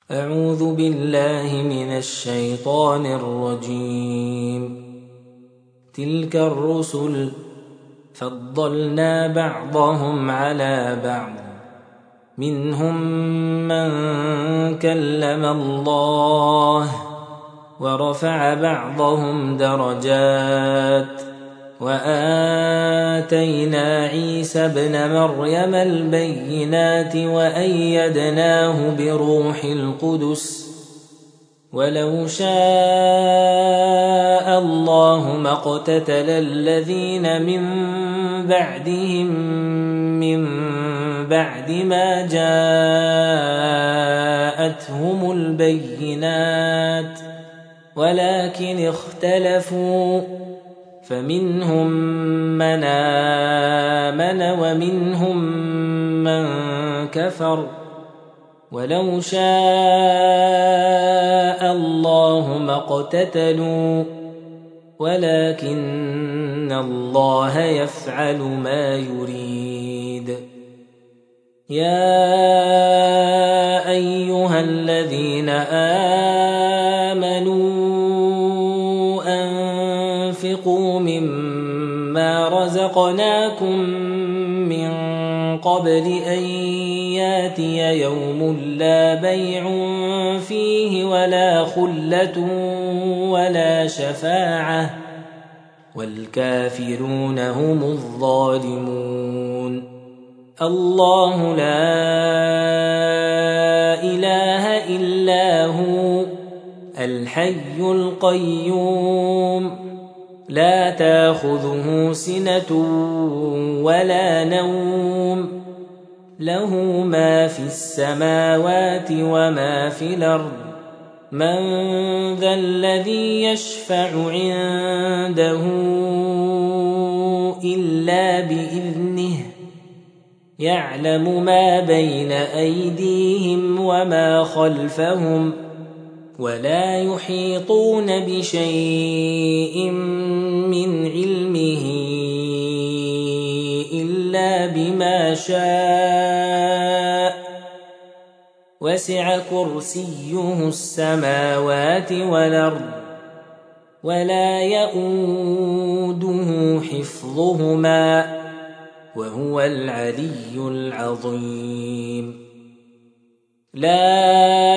أعوذ بالله من الشيطان الرجيم. تلك الرسل فضلنا بعضهم على بعض، منهم من كلم الله ورفع بعضهم درجات، وآتينا عيسى ابن مريم البينات وأيدناه بروح القدس، ولو شاء الله ما اقتتل الذين من بعدهم من بعد ما جاءتهم البينات، ولكن اختلفوا، فمنهم من آمن ومنهم من كفر، ولو شاء الله ما اقتتلوا ولكن الله يفعل ما يريد. يا أيها الذين آمنوا أنفقوا مما رزقناكم من قبل أن ياتي يوم لا بيع فيه ولا خلة ولا شفاعة، والكافرون هم الظالمون. الله لا إله إلا هو الحي القيوم، لا تأخذه سنة ولا نوم، له ما في السماوات وما في الأرض. من ذا الذي يشفع عنده إلا بإذنه، يعلم ما بين أيديهم وما خلفهم، ولا يحيطون بشيء من علمه إلا بما شاء، وسع كرسيه السماوات والأرض، ولا يئوده حفظهما، وهو العلي العظيم. لا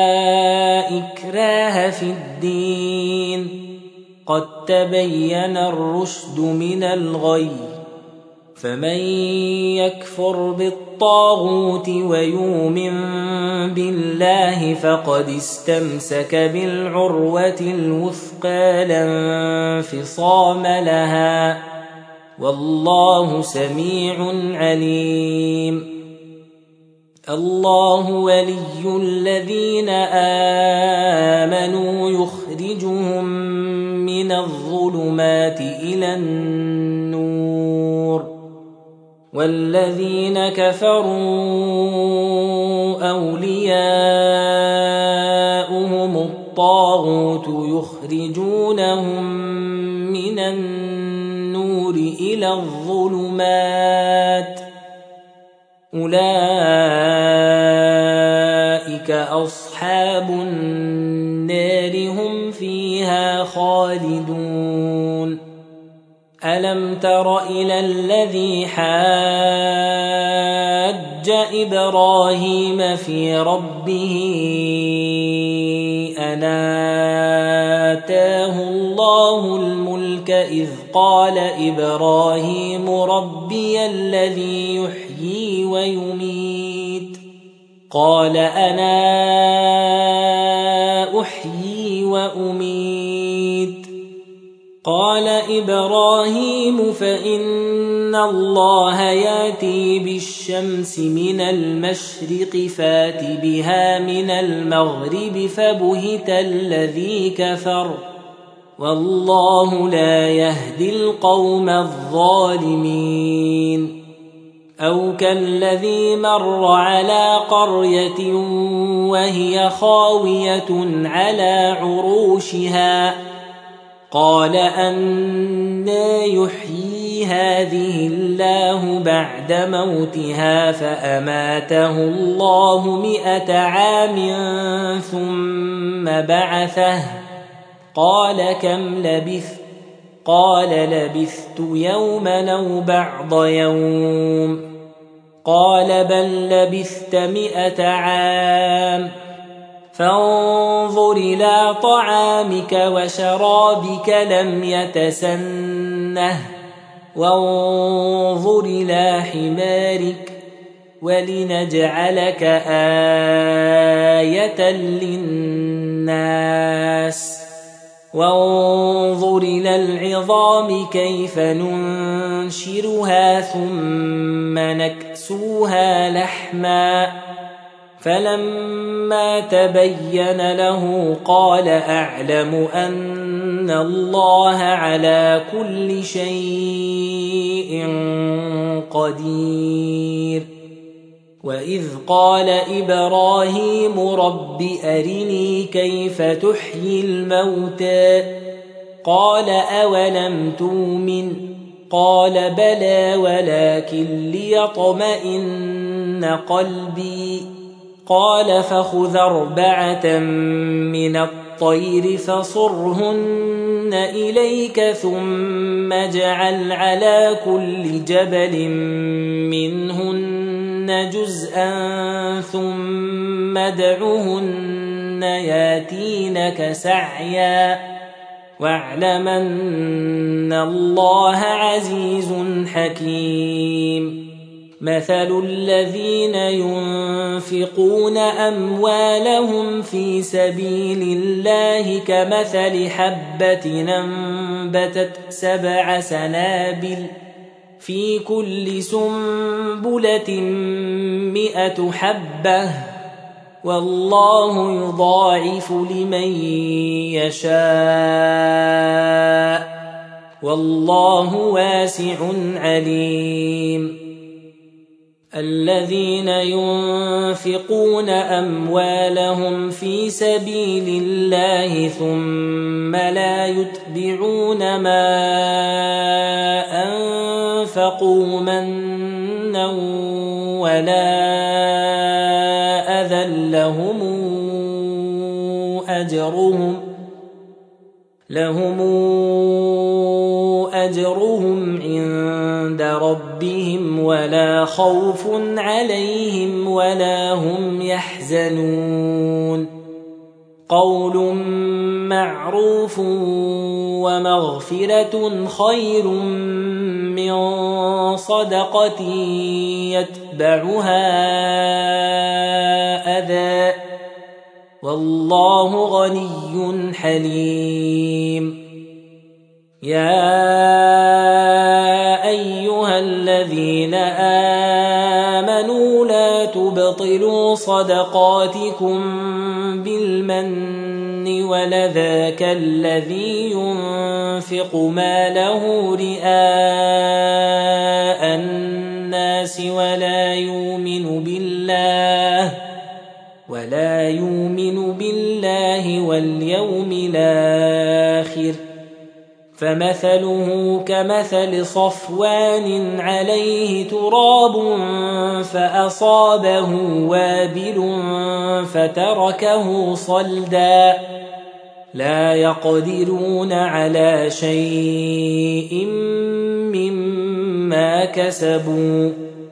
إكراه في الدين، قد تبين الرشد من الغي، فمن يكفر بالطاغوت ويؤمن بالله فقد استمسك بالعروة الوثقى لا انفصام لها، والله سميع عليم. الله ولي الذين آمنوا يخرجهم من الظلمات إلى النور، والذين كفروا أولياؤهم الطاغوت يخرجونهم من النور إلى الظلمات، أولئك أصحاب النار هم فيها خالدون. ألم تر إلى الذي حاج إبراهيم في ربه أن آتاه الله الملك إذ قال إبراهيم ربي الذي يحيي ويميت، قال أنا أحيي وأميت، قال إبراهيم فإن الله يأتي بالشمس من المشرق فات بها من المغرب فبهت الذي كفر، والله لا يهدي القوم الظالمين. أو كالذي مر على قرية وهي خاوية على عروشها قال أنى يحيي هذه الله بعد موتها فأماته الله 100 عام ثم بعثه قال كم لبثت قال لبثت يوما أو بعض يوم قال بل لبثت 100 عام فانظر إلى طعامك وشرابك لم يتسنه وانظر إلى حمارك ولنجعلك آية للناس وانظر إلى العظام كيف ننشرها ثم نكسوها لحما فلما تبين له قال أعلم أن الله على كل شيء قدير وإذ قال إبراهيم رب أرني كيف تحيي الموتى قال أولم تؤمن قال بلى ولكن ليطمئن قلبي قال فخذ 4 من الطير فصرهن إليك ثم اجعل على كل جبل منهن جزءا ثم ادعهن ياتينك سعيا واعلم أن الله عزيز حكيم مثل الذين ينفقون أموالهم في سبيل الله كمثل حبة أنبتت 7 سنابل في كل سنبلة 100 حبة والله يضاعف لمن يشاء والله واسع عليم الذين ينفقون أموالهم في سبيل الله ثم لا يتبعون ما أنفقوا منا ولا أذى لهم أجرهم عند ربهم ولا خوف عليهم ولا هم يحزنون قول معروف ومغفرة خير من صدقة يتبعها أذى والله غني حليم يا أيها الذين آمنوا لا تبطلوا صدقاتكم بالمن والأذى كالذي ينفق ماله رئاء الناس ولا يؤمن بالله واليوم الآخر فمثله كمثل صفوان عليه تراب فأصابه وابل فتركه صلدا لا يقدرون على شيء مما كسبوا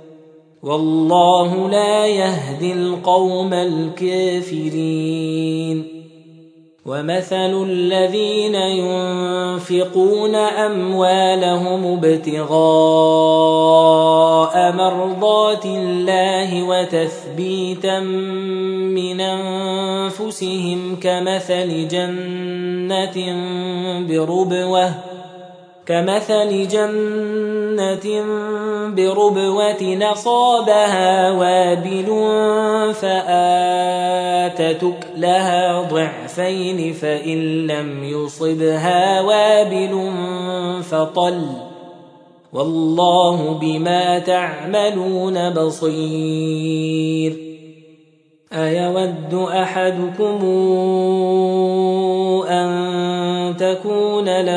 والله لا يهدي القوم الكافرين ومثل الذين ينفقون أموالهم ابتغاء مرضات الله وتثبيتا من أنفسهم كمثل جنة بربوة أصابها وابل فآتت أكلها ضعفين فإن لم يصبها وابل فطل والله بما تعملون بصير أيود أحدكم أن تكون له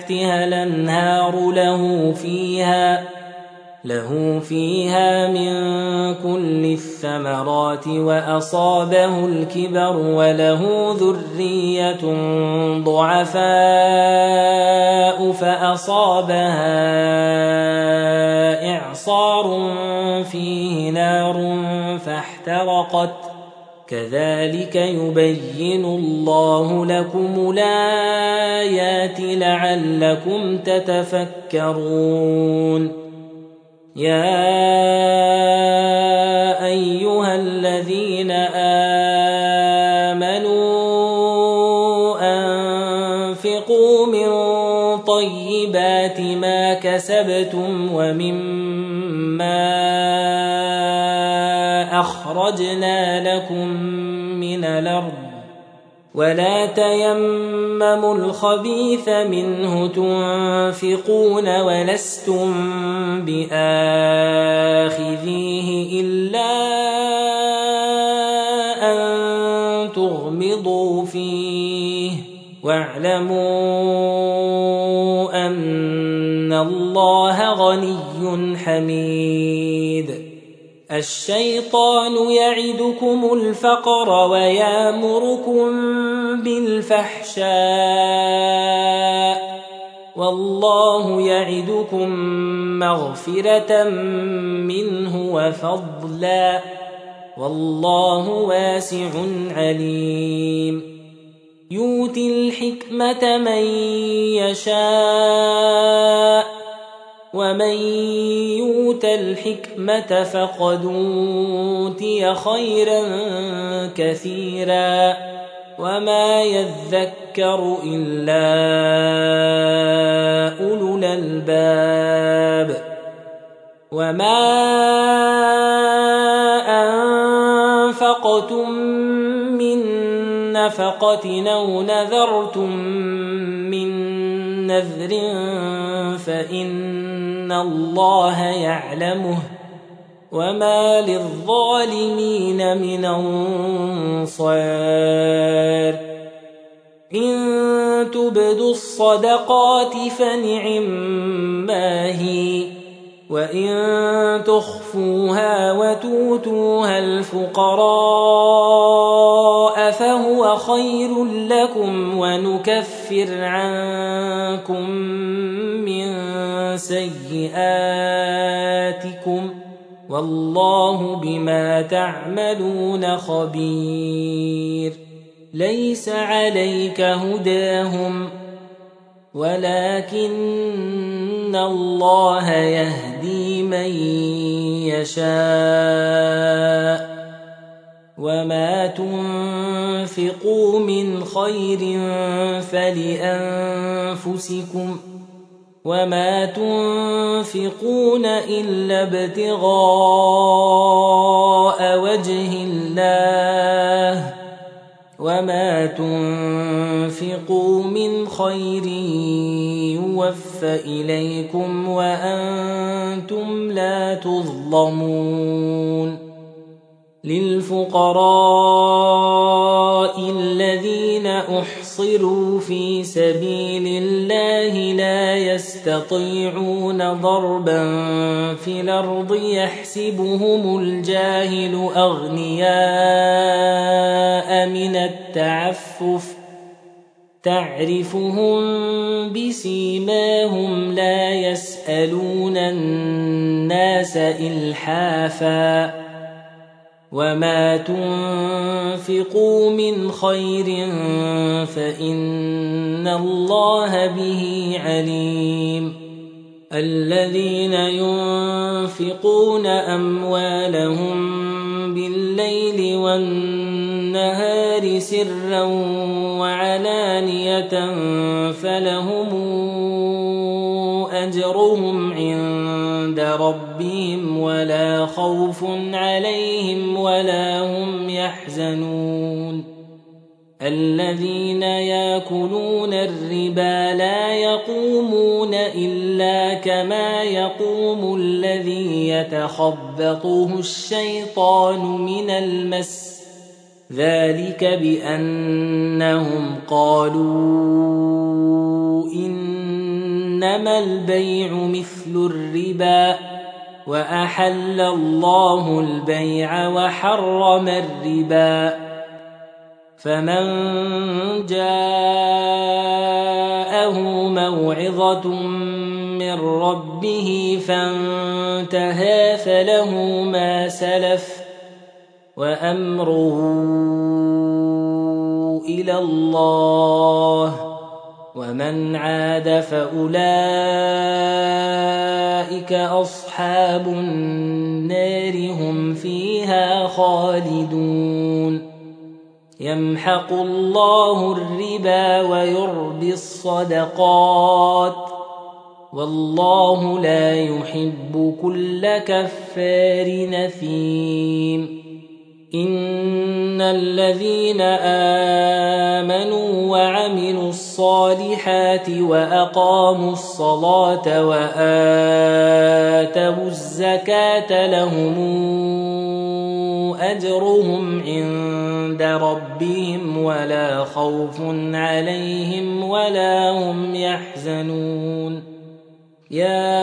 تحتها الأنهار له فيها من كل الثمرات وأصابه الكبر وله ذرية ضعفاء فأصابها إعصار فيه نار فاحترقت كذلك يبين الله لكم الآيات لعلكم تتفكرون يا أيها الذين آمنوا أنفقوا من طيبات ما كسبتم ومما أخرجنا لكم من الأرض ولا تيمموا الخبيث منه تنفقون ولستم بآخذيه إلا أن تغمضوا فيه واعلموا أن الله غني حميد الشيطان يعدكم الفقر ويأمركم بالفحشاء والله يعدكم مغفرة منه وفضلا والله واسع عليم يؤتي الحكمة من يشاء ومن يؤت الحكمة فقد أوتي خيرا كثيرا وما يذكر إلا أولو الألباب وما أنفقتم من نفقة أو نذرتم من نذر فإن الله يعلمه وما للظالمين من أنصار إن تبدوا الصدقات فنعما هي وإن تخفوها وتؤتوها الفقراء فهو خير لكم ونكفر عنكم من سيئاتكم والله بما تعملون خبير ليس عليك هداهم ولكن الله يهدي من يشاء وما تنفقوا من خير فلأنفسكم وما تنفقون إلا ابتغاء وجه الله وما تنفقوا من خير يوفى إليكم وأنتم لا تظلمون للفقراء الذين أحصروا في سبيل الله لا يستطيعون ضربا في الأرض يحسبهم الجاهل أغنياء من التعفف تعرفهم بسيماهم لا يسألون الناس إلحافا وما تنفقوا من خير فإن الله به عليم الذين ينفقون أموالهم بالليل والنهار سرا وعلانية فلهم أجرهم عند ربهم ولا خوف عليهم ولا هم يحزنون الذين يأكلون الربا لا يقومون إلا كما يقوم الذي يتخبطه الشيطان من المس ذلك بأنهم قالوا إن إنما البيع مثل الربا وأحل الله البيع وحرم الربا فمن جاءه موعظة من ربه فانتهى فله ما سلف وأمره إلى الله ومن عاد فأولئك أصحاب النار هم فيها خالدون يمحق الله الربا ويربي الصدقات والله لا يحب كل كفار نثيم إن الذين آمنوا وعملوا الصالحات وأقاموا الصلاة وآتوا الزكاة لهم أجرهم عند ربهم ولا خوف عليهم ولا هم يحزنون يا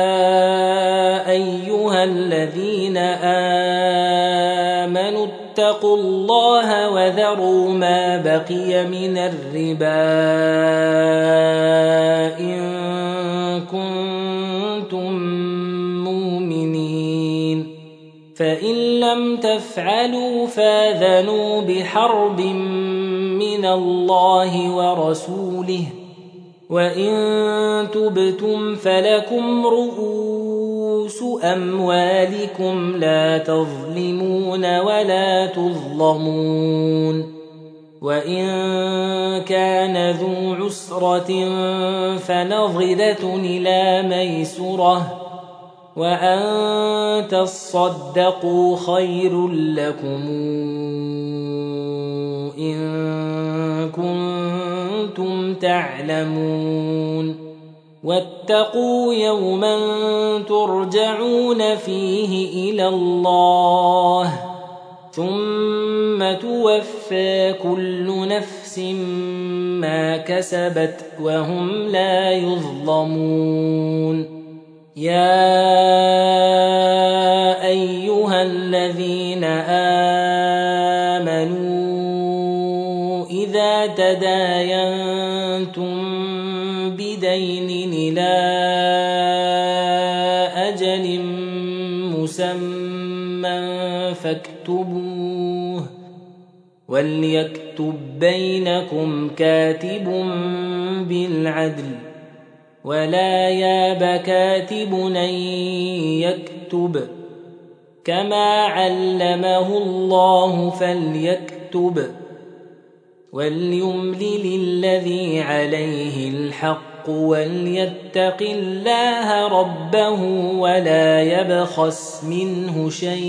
أيها الذين آمنوا اتقوا الله وذروا ما بقي من الربا إن كنتم مؤمنين فإن لم تفعلوا فاذنوا بحرب من الله ورسوله وإن تبتم فلكم رؤوس أموالكم لا تظلمون ولا تظلمون وإن كان ذو عسرة فنظرة إلى ميسرة وأن تصدقوا خير لكم إن كنتم تعلمون واتقوا يوما ترجعون فيه إلى الله ثم توفى كل نفس ما كسبت وهم لا يظلمون يا أيها الذين آمنوا إذا تداينتم بدين إلى أجل مسمى فاكتبوه وليكتب بينكم كاتب بالعدل ولا ياب كاتب أن يكتب كما علمه الله فليكتب وليملل الذي عليه الحق وليتق الله ربه ولا يبخس منه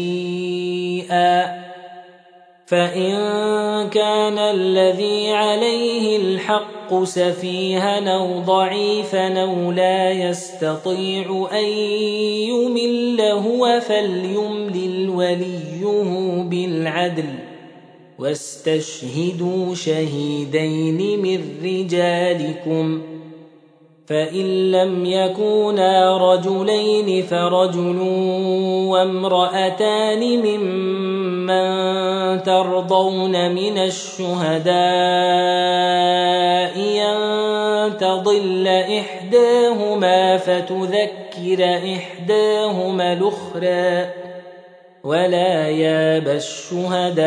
شيئا فإن كان الذي عليه الحق سفيها أو ضعيفا أو لا يستطيع أن يمل هو فليملل وليه بالعدل واستشهدوا شهيدين من رجالكم فإن لم يكونا رجلين فرجل وامرأتان ممن ترضون من الشهداء أن تضل إحداهما فتذكر إحداهما الأخرى ولا ياب الشهداء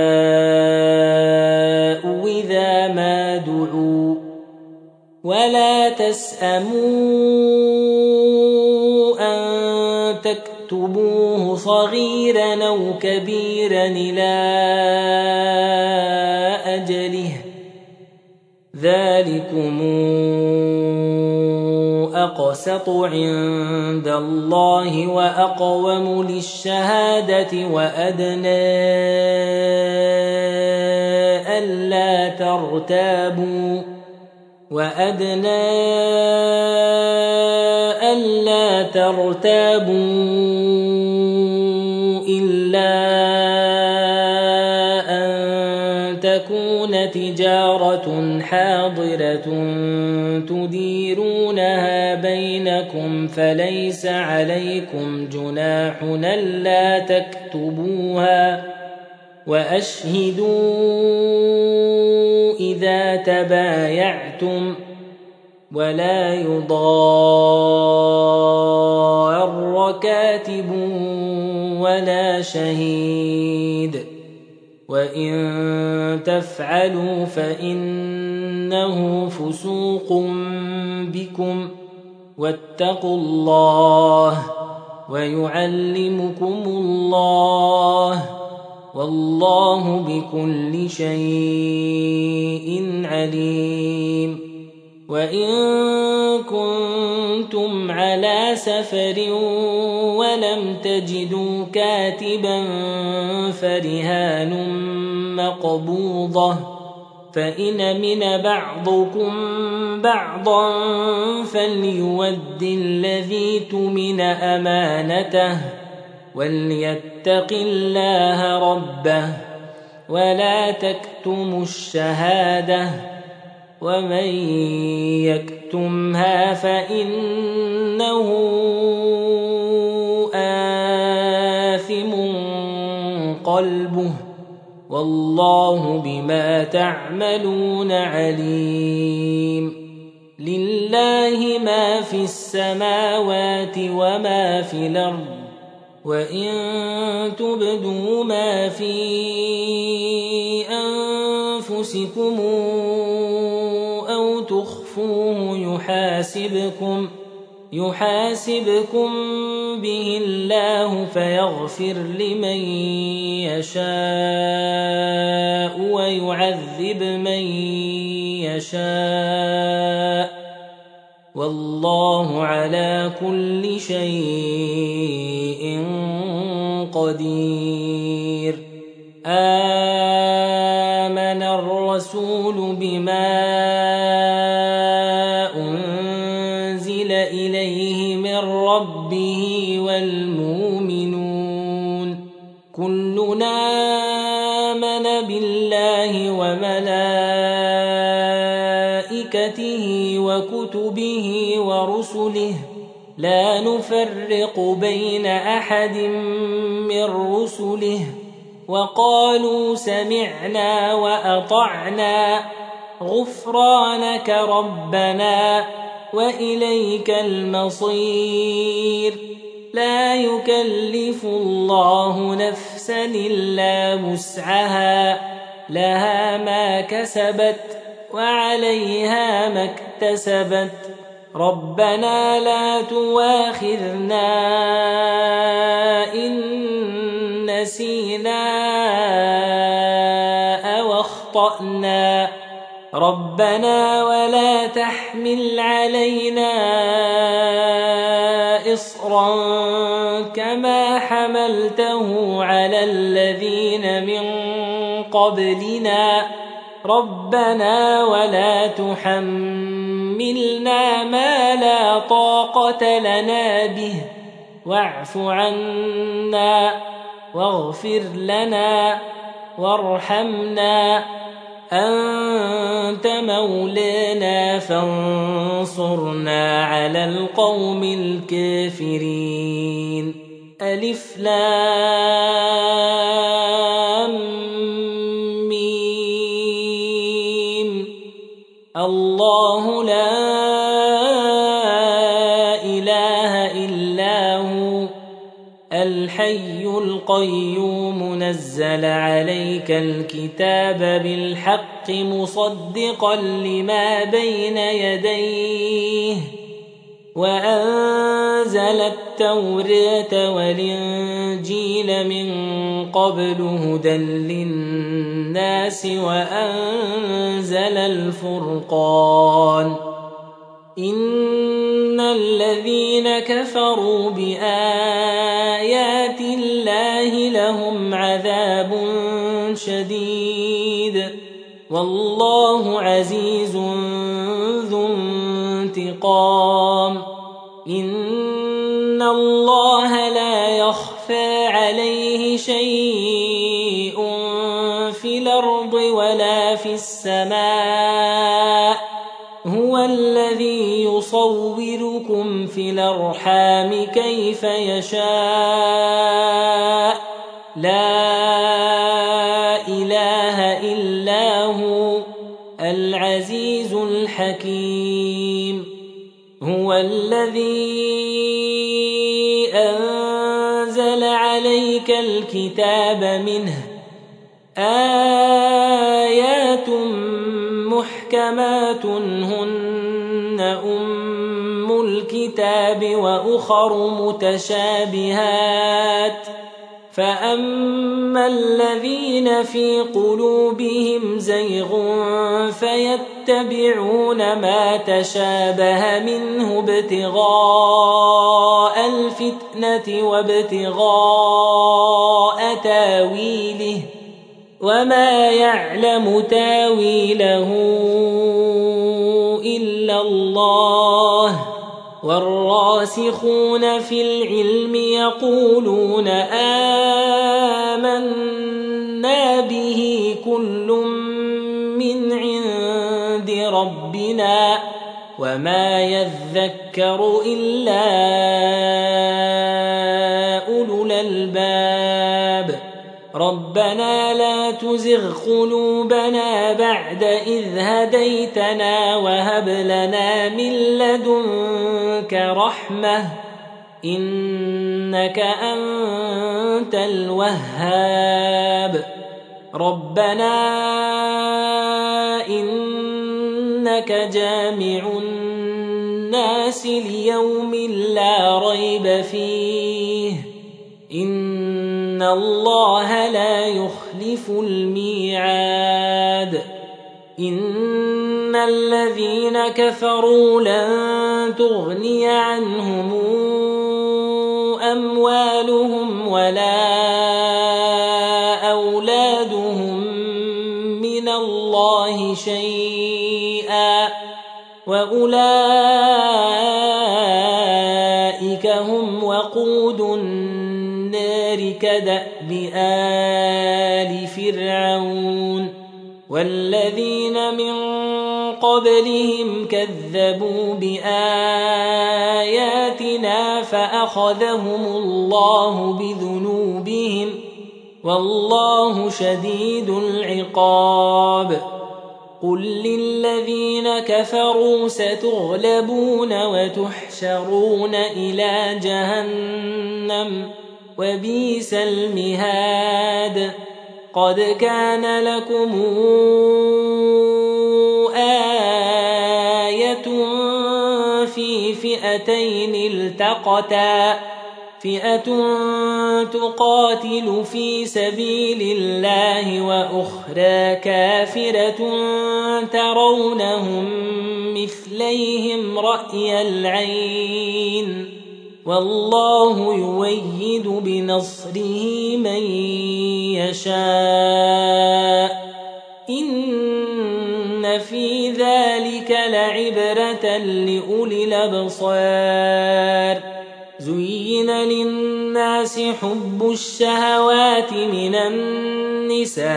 إذا ما دعوا ولا تسأموا أن تكتبوه صغيرا أو كبيرا إلى أجله ذلكم أقسط عند الله وأقوم للشهادة وأدنى ألا ترتابوا إلا أن تكون تجارة حاضرة تديرونها بينكم فليس عليكم جناح ألا تكتبوها وأشهدوا إذا تبايعتم ولا يضار كاتب ولا شهيد وإن تفعلوا فإنه فسوق بكم واتقوا الله ويعلمكم الله والله بكل شيء عليم وإن كنتم على سفر ولم تجدوا كاتبا فرهان مقبوضة فإن من بعضكم بعضا فليؤد الذي اؤتمن أمانته وليتق الله ربه ولا تكتموا الشهادة ومن يكتمها فإنه آثم قلبه والله بما تعملون عليم لله ما في السماوات وما في الأرض وإن تبدوا ما في أنفسكم أو تخفوه يحاسبكم به الله فيغفر لمن يشاء ويعذب من يشاء والله على كل شيء قدير آمن الرسول بما أنزل إليه من ربه والمؤمنون كلنا آمن بالله وملائكته وكتبه ورسله لا نفرق بين أحد من رسله وقالوا سمعنا وأطعنا غفرانك ربنا وإليك المصير لا يكلف الله نفسا إلا وسعها لها ما كسبت وعليها ما اكتسبت ربنا لا تواخذنا إن نسينا أو أخطأنا ربنا ولا تحمل علينا إصرا كما حملته على الذين من قبلنا ربنا ولا تحملنا ما لا طاقة لنا به واعف عنا واغفر لنا وارحمنا أنت مولانا فانصرنا على القوم الكافرين ألف لام ميم الله لا إله إلا هو الحي القيوم نزل عليك الكتاب بالحق مصدقا لما بين يديه وأنزل التوراة والإنجيل من قبل هدى للناس وأنزل الفرقان إن الذين كفروا بآيات الله لهم عذاب شديد والله عزيز ذو انتقام إن الله لا يخفى عليه شيء في الأرض ولا في السماء هو الذي يصوركم في الأرحام كيف يشاء لا إله إلا هو العزيز الحكيم هو الذي أنزل عليك الكتاب منه آيات محكمات هن أم الكتاب وأخر متشابهات فأما الذين في قلوبهم زيغ فيتبعون ما تشابه منه ابتغاء الفتنة وابتغاء تاويله وما يعلم تاويله إلا الله والراسخون في العلم يقولون آمنا به كل من عند ربنا وما يذكر إلا أولو الألباب ربنا لا تزغ قلوبنا بعد إذ هديتنا وهب لنا من لدنك رحمة إنك أنت الوهاب ربنا إنك جامع الناس ليوم لا ريب فيه إن الله لا يخلف الميعاد إن الذين كفروا لن تغني عنهم أموالهم ولا أولادهم من الله شيئا وأولئك هم وقود النار كدأب آل فرعون والذين من قبلهم كذبوا بآياتنا فأخذهم الله بذنوبهم والله شديد العقاب قل للذين كفروا ستغلبون وتحشرون إلى جهنم وبئس المهاد قد كان لكم آية في فئتين التقتا فئة تقاتل في سبيل الله وأخرى كافرة ترونهم مثليهم رأي العين والله يؤيد بنصره من يشاء إن في ذلك لعبرة لأولي الأبصار زين للناس حب الشهوات من النساء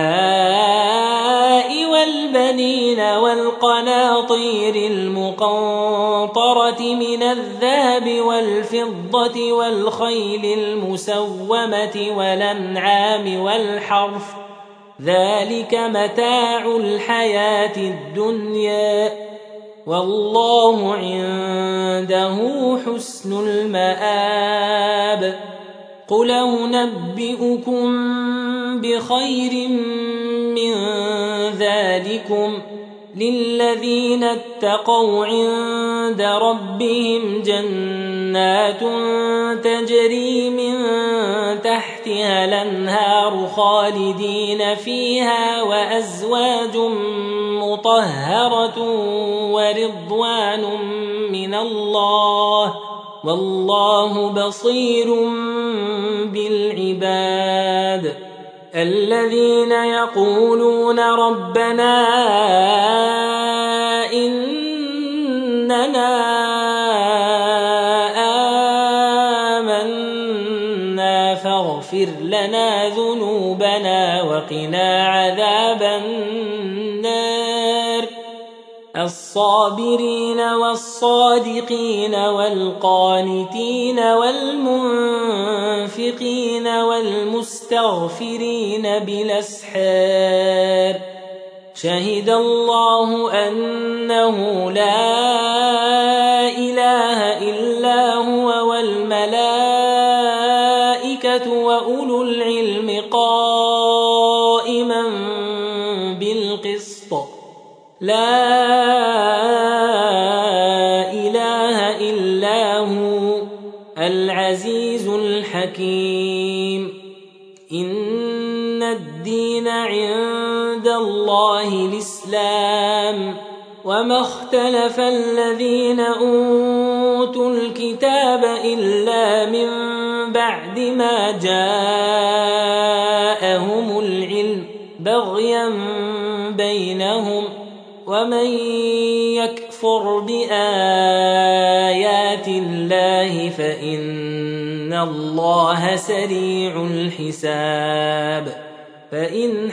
والبنين والقناطير المقنطرة من الذهب والفضة والخيل المسومة والأنعام والحرث ذلك متاع الحياة الدنيا والله عنده حسن المآب قل أنبئكم بخير من ذلكم للذين اتقوا عند ربهم جنات تجري من تحتها الأنهار خالدين فيها وأزواج مطهرة ورضوان من الله والله بصير بالعباد الذين يقولون ربنا إننا آمنا فاغفر لنا ذنوبنا وقنا عذاب النار الصابرين والصادقين والقانتين والمنفقين والمستغفرين بالأسحار شهد الله أنه لا إله إلا هو والملائكة وأولو العلم قائما بالقسط لا إله إلا هو العزيز الحكيم إن الدين عند الله الإسلام وما اختلف الذين أوتوا الكتاب إلا من بعد ما جاءهم العلم بغيا بينهم ومن يكفر بآيات الله فإن الله سريع الحساب فإن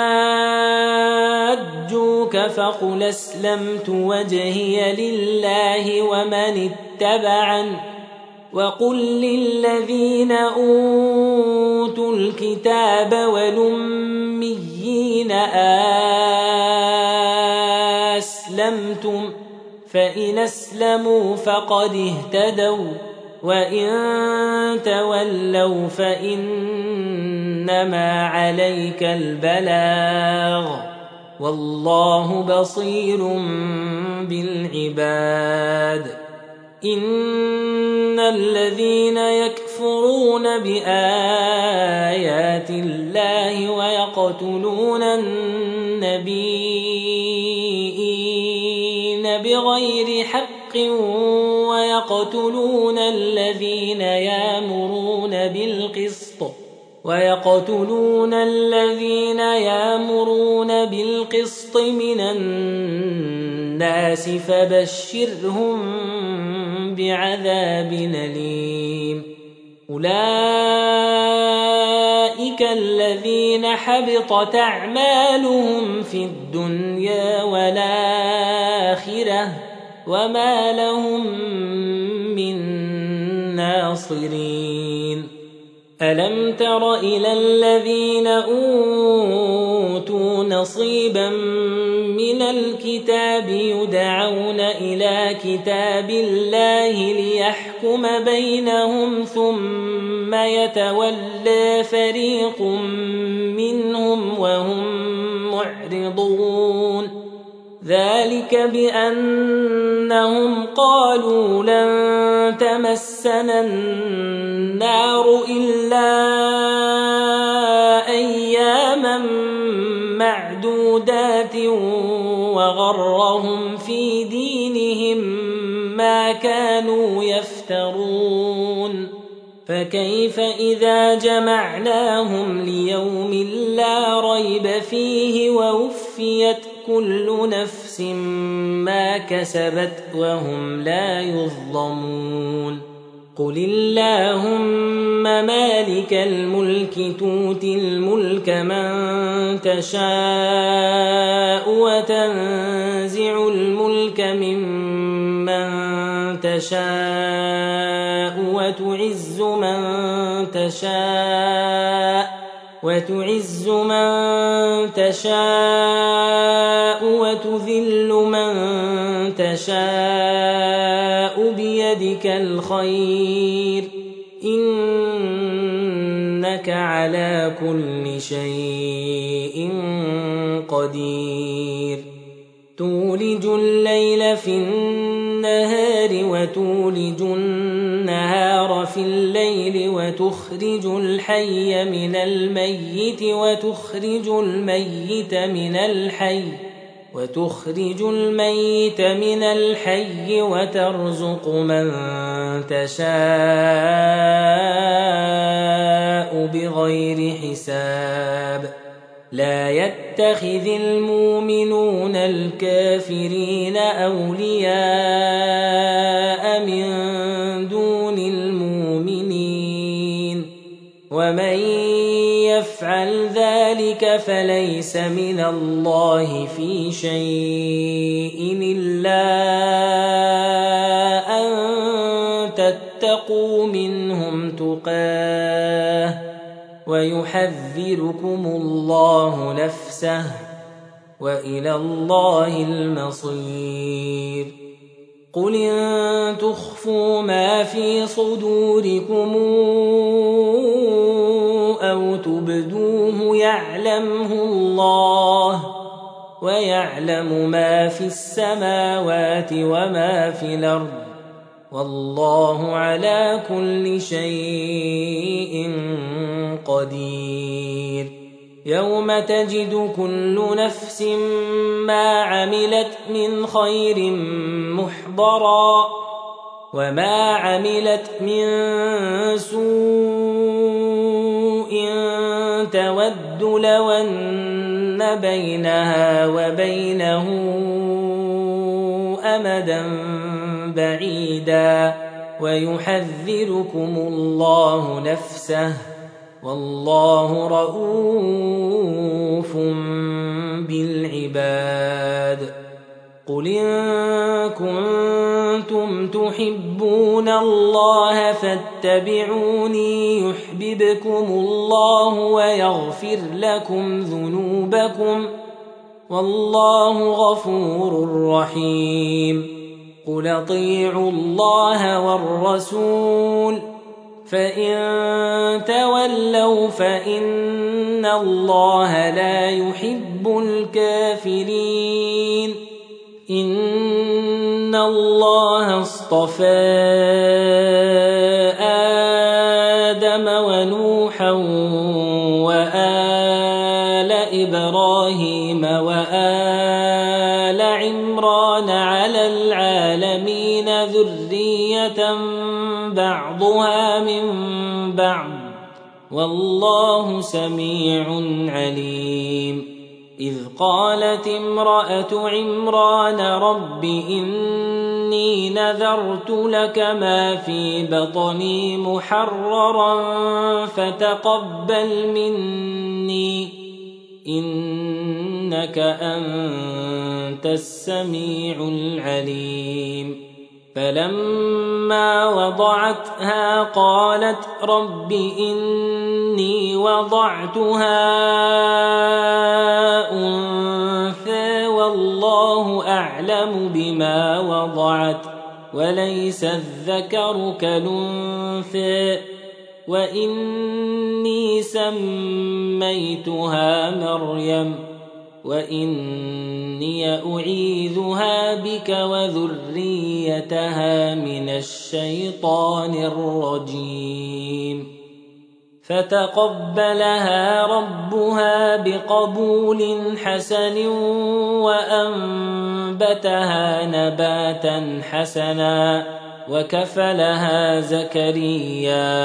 حاجوك فقل أسلمت وجهي لله ومن اتبعني وقل للذين أوتوا الكتاب والأميين أسلمتم فإن أسلموا فقد اهتدوا وإن تولوا فإنما عليك البلاغ والله بصير بالعباد إن الذين يكفرون بآيات الله ويقتلون النبيين بغير حق ويقتلون الذين يأمرون بالقسط من الناس فبشرهم بعذاب أليم أولئك الذين حبطت أعمالهم في الدنيا والآخرة وما لهم من ناصرين ألم تر إلى الذين أوتوا نصيبا من الكتاب يدعون إلى كتاب الله ليحكم بينهم ثم يتولى فريق منهم وهم معرضون ذلك بأنهم قالوا لن تمسنا النار إلا أياما معدودات وغرهم في دينهم ما كانوا يفترون فكيف إذا جمعناهم ليوم لا ريب فيه ووفيت كل نفس ما كسبت وهم لا يظلمون قل اللهم مالك الملك تؤتي الملك من تشاء وتنزع الملك ممن تشاء وتعز من تشاء وتذل من تشاء بيدك الخير إنك على كل شيء قدير تولج الليل في النهار وتولج النهار في الليل وتخرج الحي من الميت وتخرج الميت من الحي وترزق من تشاء بغير حساب لا يتخذ المؤمنون الكافرين أولياء من دون المؤمنين ومن يفعل ذلك ذلك فليس من الله في شيء إلا أن تتقوا منهم تقاه ويحذركم الله نفسه وإلى الله المصير. قل إن تخفوا ما في صدوركم أو تبدوه يعلمه الله ويعلم ما في السماوات وما في الأرض والله على كل شيء قدير. يوم تجد كل نفس ما عملت من خير محضرا وما عملت من سوء تود لو أن بينها وبينه أمدا بعيدا ويحذركم الله نفسه والله رؤوف بالعباد. قل إن كنتم تحبون الله فاتبعوني يحببكم الله ويغفر لكم ذنوبكم والله غفور رحيم. قل اطيعوا الله والرسول فإن تولوا فإن الله لا يحب الكافرين. إن الله اصطفى آدم ونوحا وآل إبراهيم وآل عمران على العالمين ذرية بعضها من بعض والله سميع عليم. إذ قالت امرأة عمران رب إني نذرت لك ما في بطني محررا فتقبل مني إنك أنت السميع العليم. فلما وضعتها قالت رب إني وضعتها أنثى والله أعلم بما وضعت وليس الذكر كالأنثى وإني سميتها مريم وإني أعيذها بك وذريتها من الشيطان الرجيم. فتقبلها ربها بقبول حسن وأنبتها نباتا حسنا وكفلها زكريا.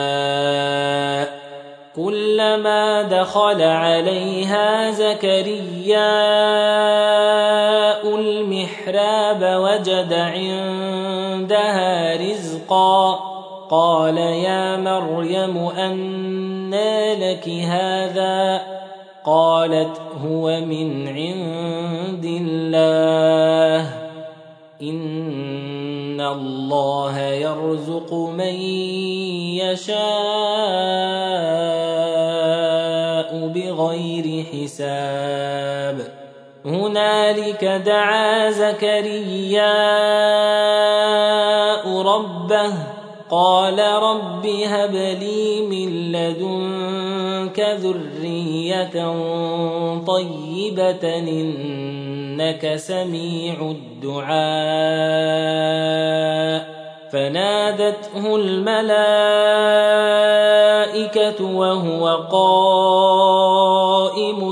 كلما دخل عليها زكرياء المحراب وجد عندها رزقا قال يا مريم أنى لك هذا قالت هو من عند الله إن الله يرزق من يشاء بغير حساب. هنالك دعا زكرياء ربه قال رب هب لي من لدنك ذرية طيبة إنك سميع الدعاء. فنادته الملائكة وهو قائم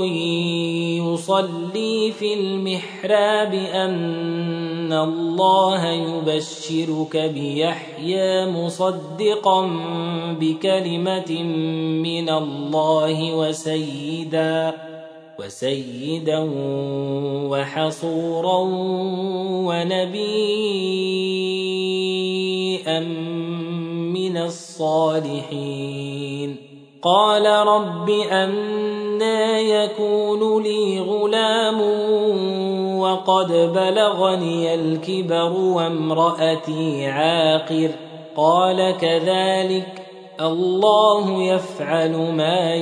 يصلي في المحراب أن الله يبشرك بيحيى مصدقا بكلمة من الله وسيدا وحصورا ونبيا من الصالحين. قال رب أنى يكون لي غلام وقد بلغني الكبر وامرأتي عاقر قال كذلك الله يفعل ما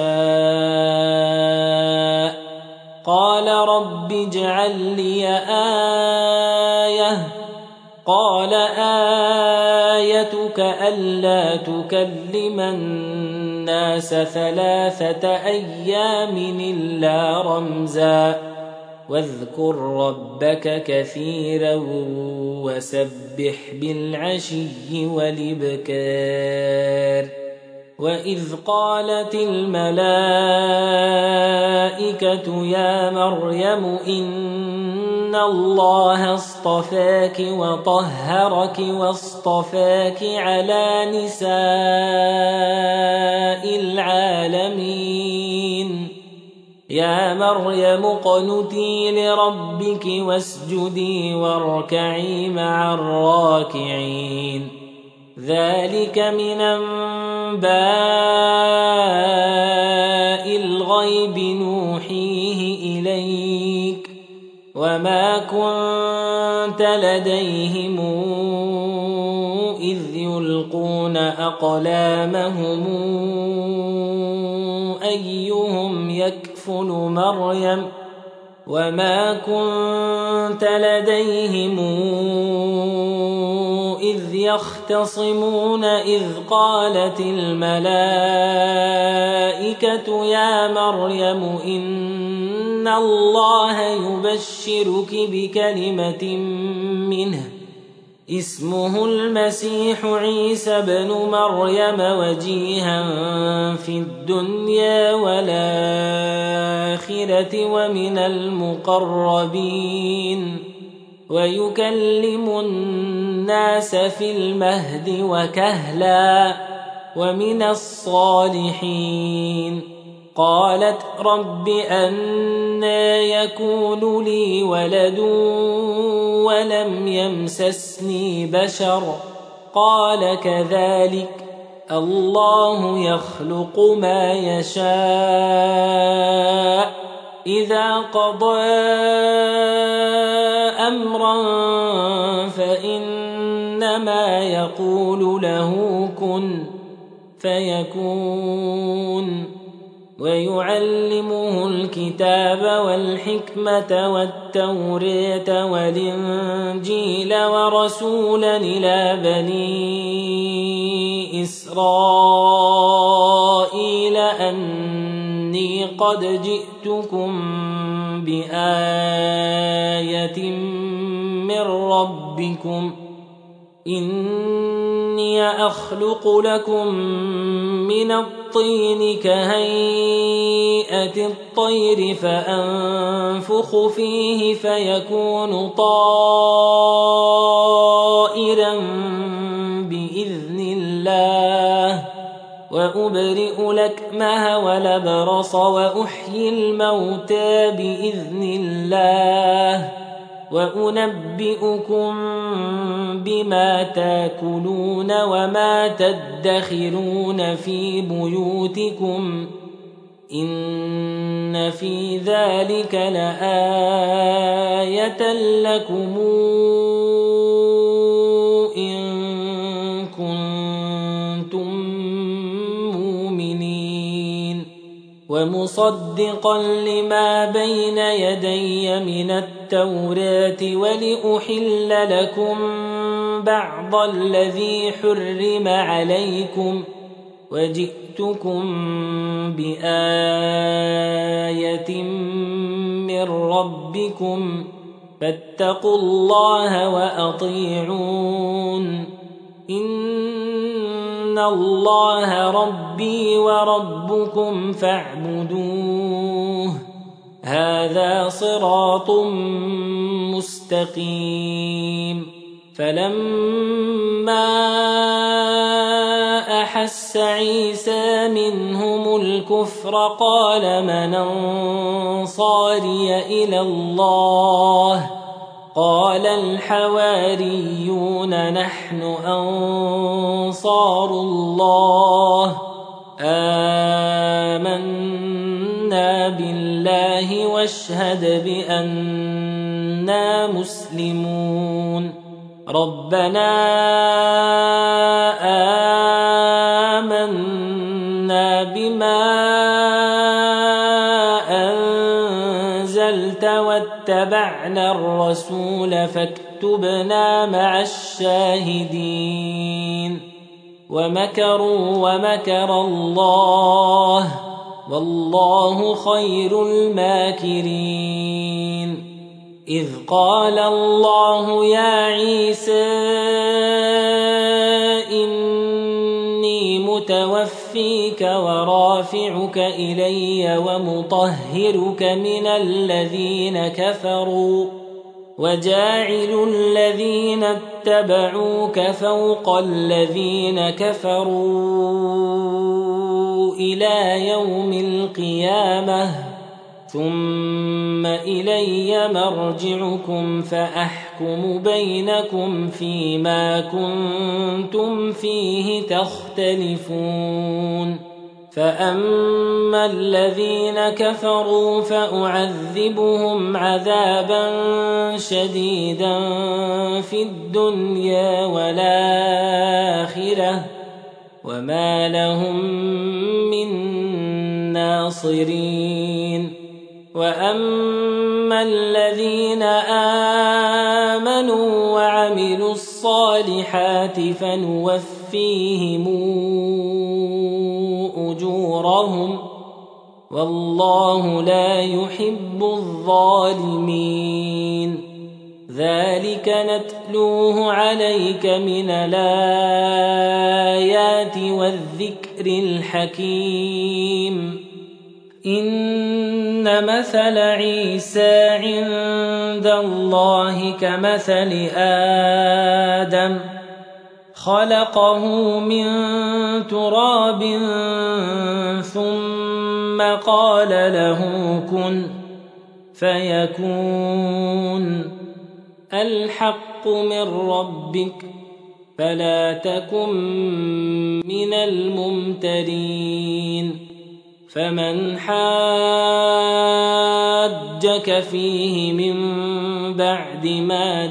يشاء قال رب اجعل لي آية قال آيتك ألا تكلم الناس 3 أيام إلا رمزا واذكر ربك كثيرا وسبح بالعشي والإبكار وإذ قالت الملائكة يا مريم إن الله اصطفاك وطهرك واصطفاك على نساء العالمين يا مريم اقنتي لربك واسجدي واركعي مع الراكعين ذلك من أنباء الغيب نوحيه إليك وما كنت لديهم إذ يلقون أقلامهم أيهم يكفل مريم وما كنت لديهم إذ يختصمون إذ قالت الملائكة يا مريم إن الله يبشرك بكلمة منه اسمه المسيح عيسى بن مريم وجيها في الدنيا والآخرة ومن المقربين ويكلم الناس في المهد وكهلا ومن الصالحين قالت رب أنى يكون لي ولد ولم يمسسني بشر قال كذلك الله يخلق ما يشاء إذا قضى أمرا فإنما يقول له كن فيكون ويعلمه الكتاب والحكمة والتوراة والإنجيل ورسولا إلى بني إسرائيل أني قد جئتكم بآية من ربكم إني أخلق لكم من الطين كهيئة الطير فأنفخ فيه فيكون طائرا بإذن الله وأبرئ الأكمه والأبرص وأحيي الموتى بإذن الله وأنبئكم بما تاكلون وما تدخرون في بيوتكم إن في ذلك لآية لكم إن كنتم مؤمنين ومصدقا لما بين يدي من التوراة ولأحل لكم بعض الذي حرم عليكم وجئتكم بآية من ربكم فاتقوا الله وأطيعون إن الله ربي وربكم فاعبدوه هذا صراط مستقيم فلما أحس عيسى منهم الكفر قال من أنصاري إلى الله قال الحواريون نحن أنصار الله اشهد بأننا مسلمون ربنا آمنا بما أنزلت واتبعنا الرسول فاكتبنا مع الشاهدين ومكروا ومكر الله والله خير الماكرين إذ قال الله يا عيسى إني متوفيك ورافعك إلي ومطهرك من الذين كفروا وجاعل الذين اتبعوك فوق الذين كفروا إلى يوم القيامة ثم إلي مرجعكم فأحكم بينكم فيما كنتم فيه تختلفون فأما الذين كفروا فأعذبهم عذابا شديدا في الدنيا والآخرة وما لهم من ناصرين وأما الذين آمنوا وعملوا الصالحات فنوفيهم أجورهم والله لا يحب الظالمين ذلك نتلوه عليك من الآيات والذكر الحكيم إن مثل عيسى عند الله كمثل آدم خلقه من تراب ثم قال له كن فيكون الحق من ربك فلا تكن من الممترين فمن حاجك فيه من بعد ما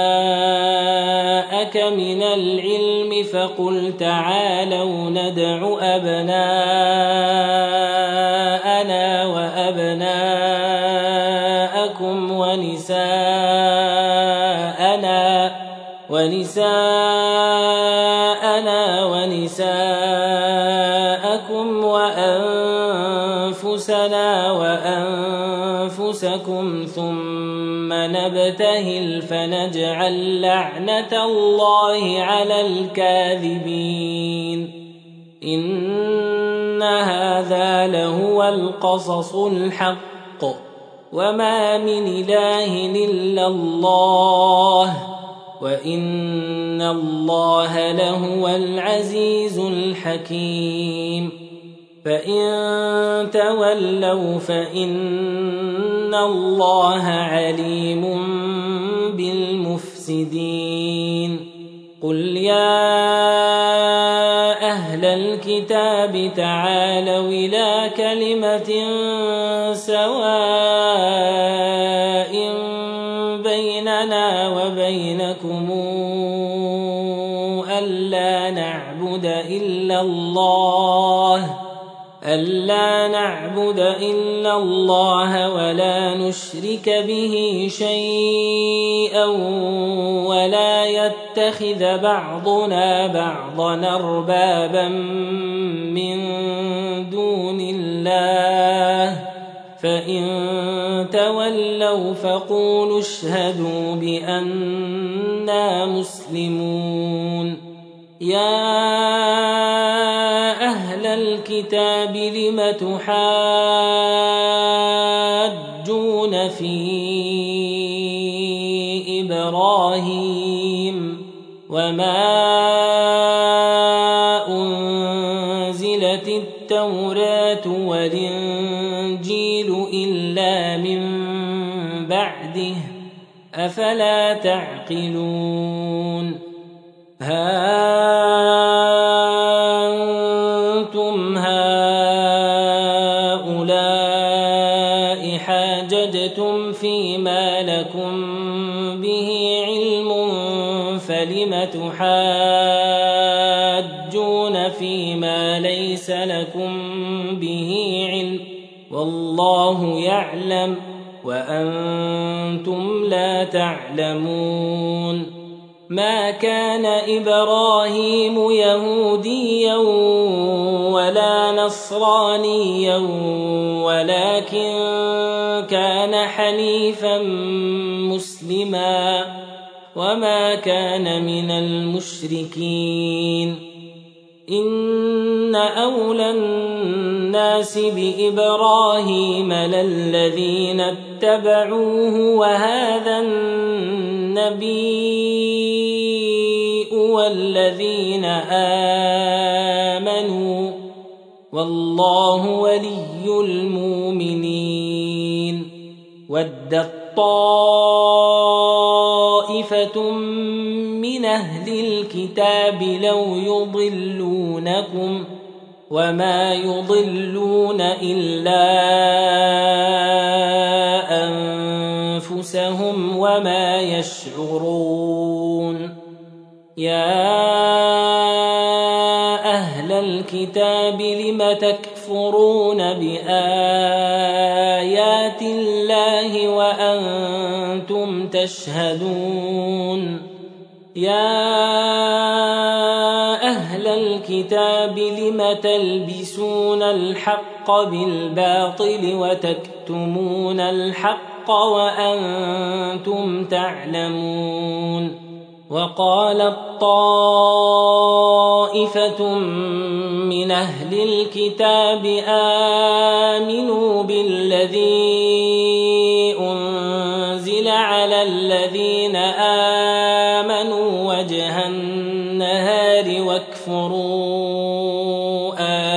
جاءك من العلم فقل تعالوا ندع أبناءنا وأبناءكم ونساءنا ونساءكم وأنفسنا وأنفسكم ثم نبتهل فنجعل لعنة الله على الكاذبين إن هذا لهو القصص الحق وما من إله إلا الله وإن الله لهو العزيز الحكيم فإن تولوا فإن الله عليم بالمفسدين قل يا أهل الكتاب تعالوا إلى كلمة سواء بيننا وبينكم ألا نعبد إلا الله ولا نشرك به شيئا ولا يتخذ بعضنا بعضا أربابا من دون الله فإن تولوا فقولوا اشهدوا بأننا مسلمون يا أهل الكتاب لم تحاجون في إبراهيم وما أنزلت التوراة والإنجيل إلا من بعده أفلا تعقلون أنتم هؤلاء حاججتم تحاجون فيما ليس لكم به علم والله يعلم وأنتم لا تعلمون ما كان إبراهيم يهوديا ولا نصرانيا ولكن كان حنيفا مسلما وما كان من المشركين إن أولى الناس بإبراهيم للذين اتبعوه وهذا النبي والذين آمنوا والله ولي المؤمنين ودت طائفة من أهل الكتاب لو يضلونكم وما يضلون إلا أنفسهم وما يشعرون يا أهل الكتاب لم تكفرون بآيات الله وأنتم تشهدون يا أهل الكتاب لم تلبسون الحق بالباطل وتكتمون الحق وأنتم تعلمون وقالت طائفة من أهل الكتاب آمنوا بالذي أنزل على الذين آمنوا وجه النهار واكفروا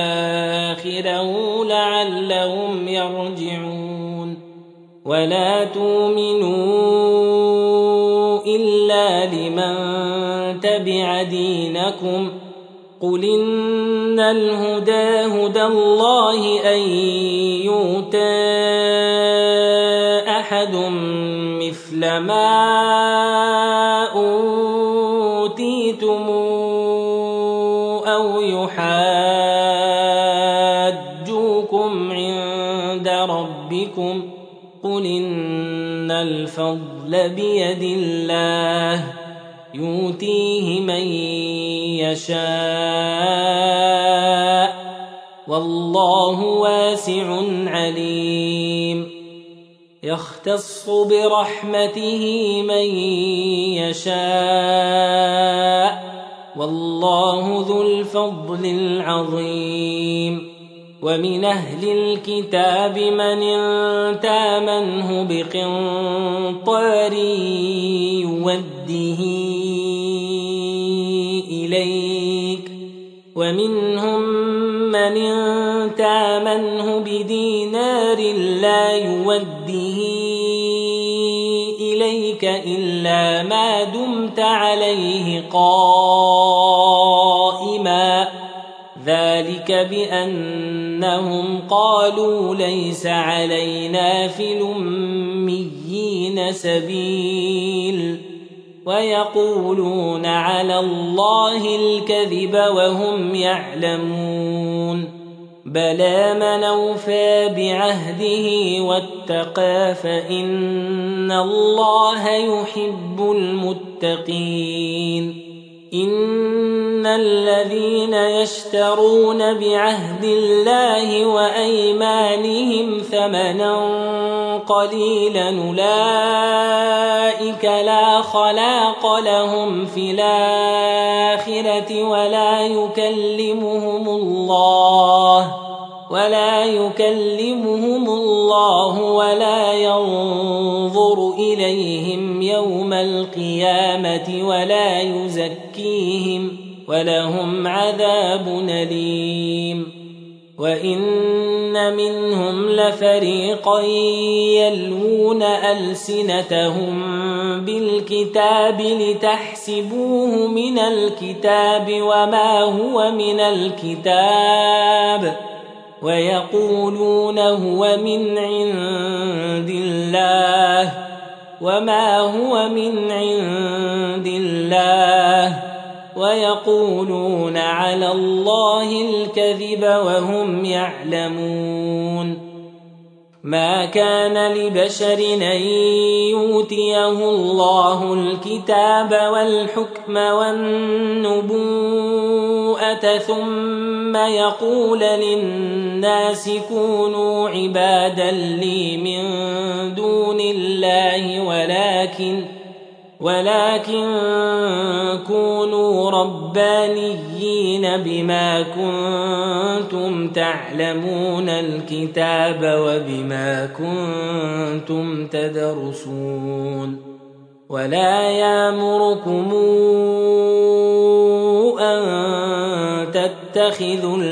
آخره لعلهم يرجعون ولا تؤمنوا إلا لمن تبع دينكم قل إن الهدى هدى الله أن يؤتى أحد مثل ما أوتيتم أو يحاجوكم عند ربكم قل إن الفضل بيد الله يؤتيه من يشاء والله واسع عليم يختص برحمته من يشاء والله ذو الفضل العظيم ومن أهل الكتاب من تامنه بقنطار يوده إليك ومنهم من تامنه بدينار لا يوده إليك إلا ما دمت عليه قائما ذلك بأنهم قالوا ليس علينا في الأميين سبيل ويقولون على الله الكذب وهم يعلمون بلى من أوفى بعهده واتقى فإن الله يحب المتقين إن الذين يشترون بعهد الله وأيمانهم ثمنا قليلا أولئك لا خلاق لهم في الآخرة ولا يكلمهم الله ولا ينظر إليهم يوم القيامة ولا يزكيهم ولهم عذاب أليم وإن منهم لفريقا يلوون ألسنتهم بالكتاب لتحسبوه من الكتاب وما هو من الكتاب ويقولون هو من عند الله وما هو من عند الله ويقولون على الله الكذب وهم يعلمون ما كان لبشر أن يؤتيه الله الكتاب والحكم والنبوءة ثم يقول للناس كونوا عبادا لي من دون الله ولكن كونوا ربانيين بما كنتم تعلمون الكتاب وبما كنتم تدرسون ولا يأمركم أن تتخذوا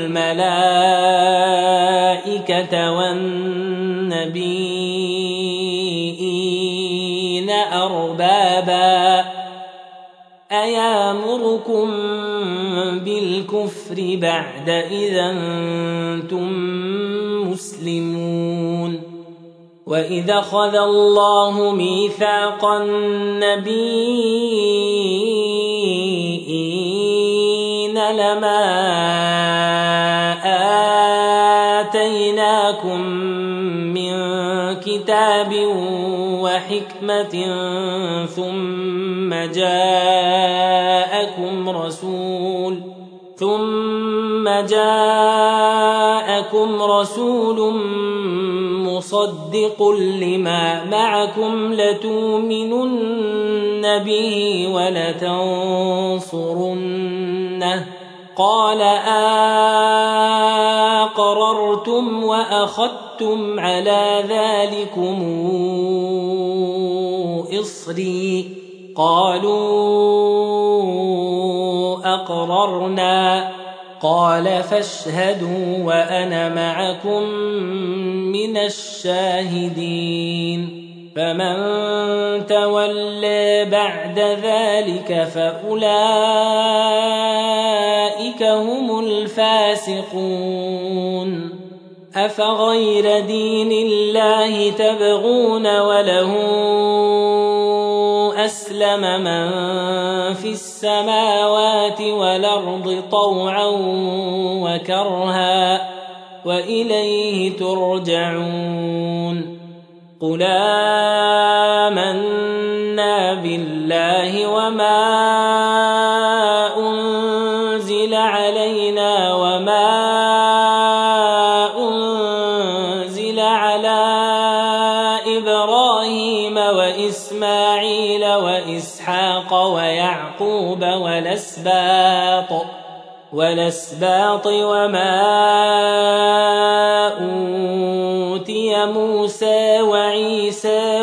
الملائكة والنبيين أربابا أيامركم بالكفر بعد إذا أنتم مسلمون وإذا أخذ الله ميثاق النبيين لما آتيناكم من كتاب وحكمة ثم جاءكم رسول مصدق لما معكم لتؤمنن به ولتنصرنه قال أقررتم وأخذتم على ذلكم إصري قالوا أقررنا قال فاشهدوا وأنا معكم من الشاهدين فمن تولى بعد ذلك فأولئك هم الفاسقون أفغير دين الله تبغون وله أسلم من في السماوات والأرض طوعا وكرها وإليه ترجعون قل آمنا بالله وما أنزل علينا وما أنزل على إبراهيم وإسماعيل وإسحاق ويعقوب والأسباط وما أوتي موسى وعيسى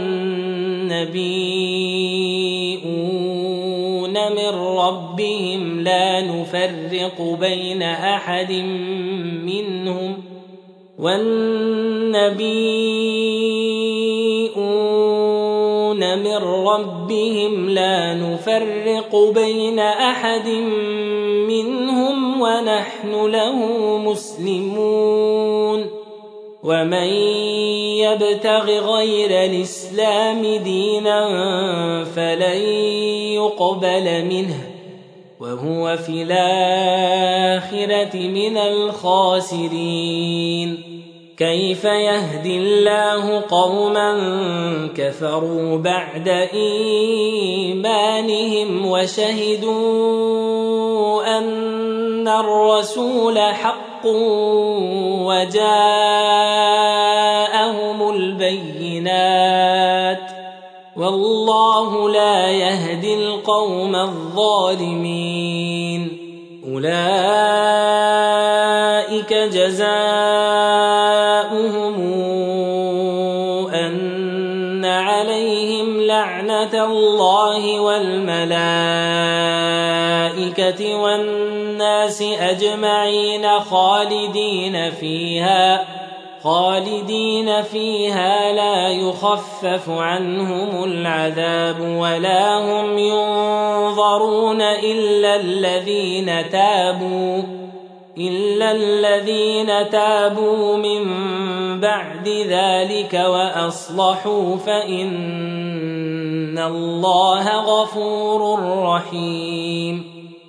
والنبيون من ربهم لا نفرق بين أحد منهم ونحن له مسلمون ومن يبتغ غير الإسلام دينا فلن يقبل منه وهو في الآخرة من الخاسرين كيف يهدي الله قوما كفروا بعد إيمانهم وشهدوا أن الرسول حق وجاءهم البينات والله لا يهدي القوم الظالمين أولئك جزاؤهم أن عليهم لعنة الله والملائكة والناس أجمعين خالدين فيها لا يخفف عنهم العذاب ولا هم ينظرون إلا الذين تابوا إلا الذين تابوا من بعد ذلك وأصلحوا فإن الله غفور رحيم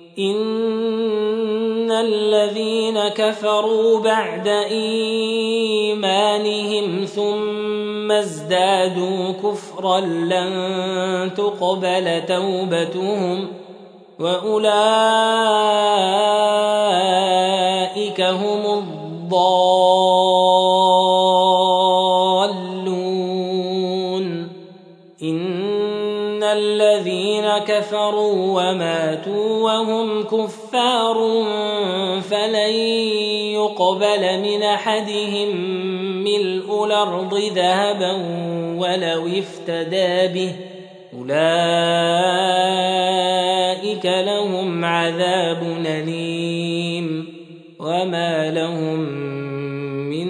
إن الذين كفروا بعد إيمانهم ثم ازدادوا كفرا لن تقبل توبتهم وأولئك هم الضالون إن الذين كفروا وماتوا وهم كفار فلن يقبل من أحدهم ملء الأرض ذهبا ولو افتدى به أولئك لهم عذاب أليم وما لهم من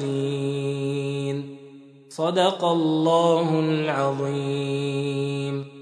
ناصرين صدق الله العظيم.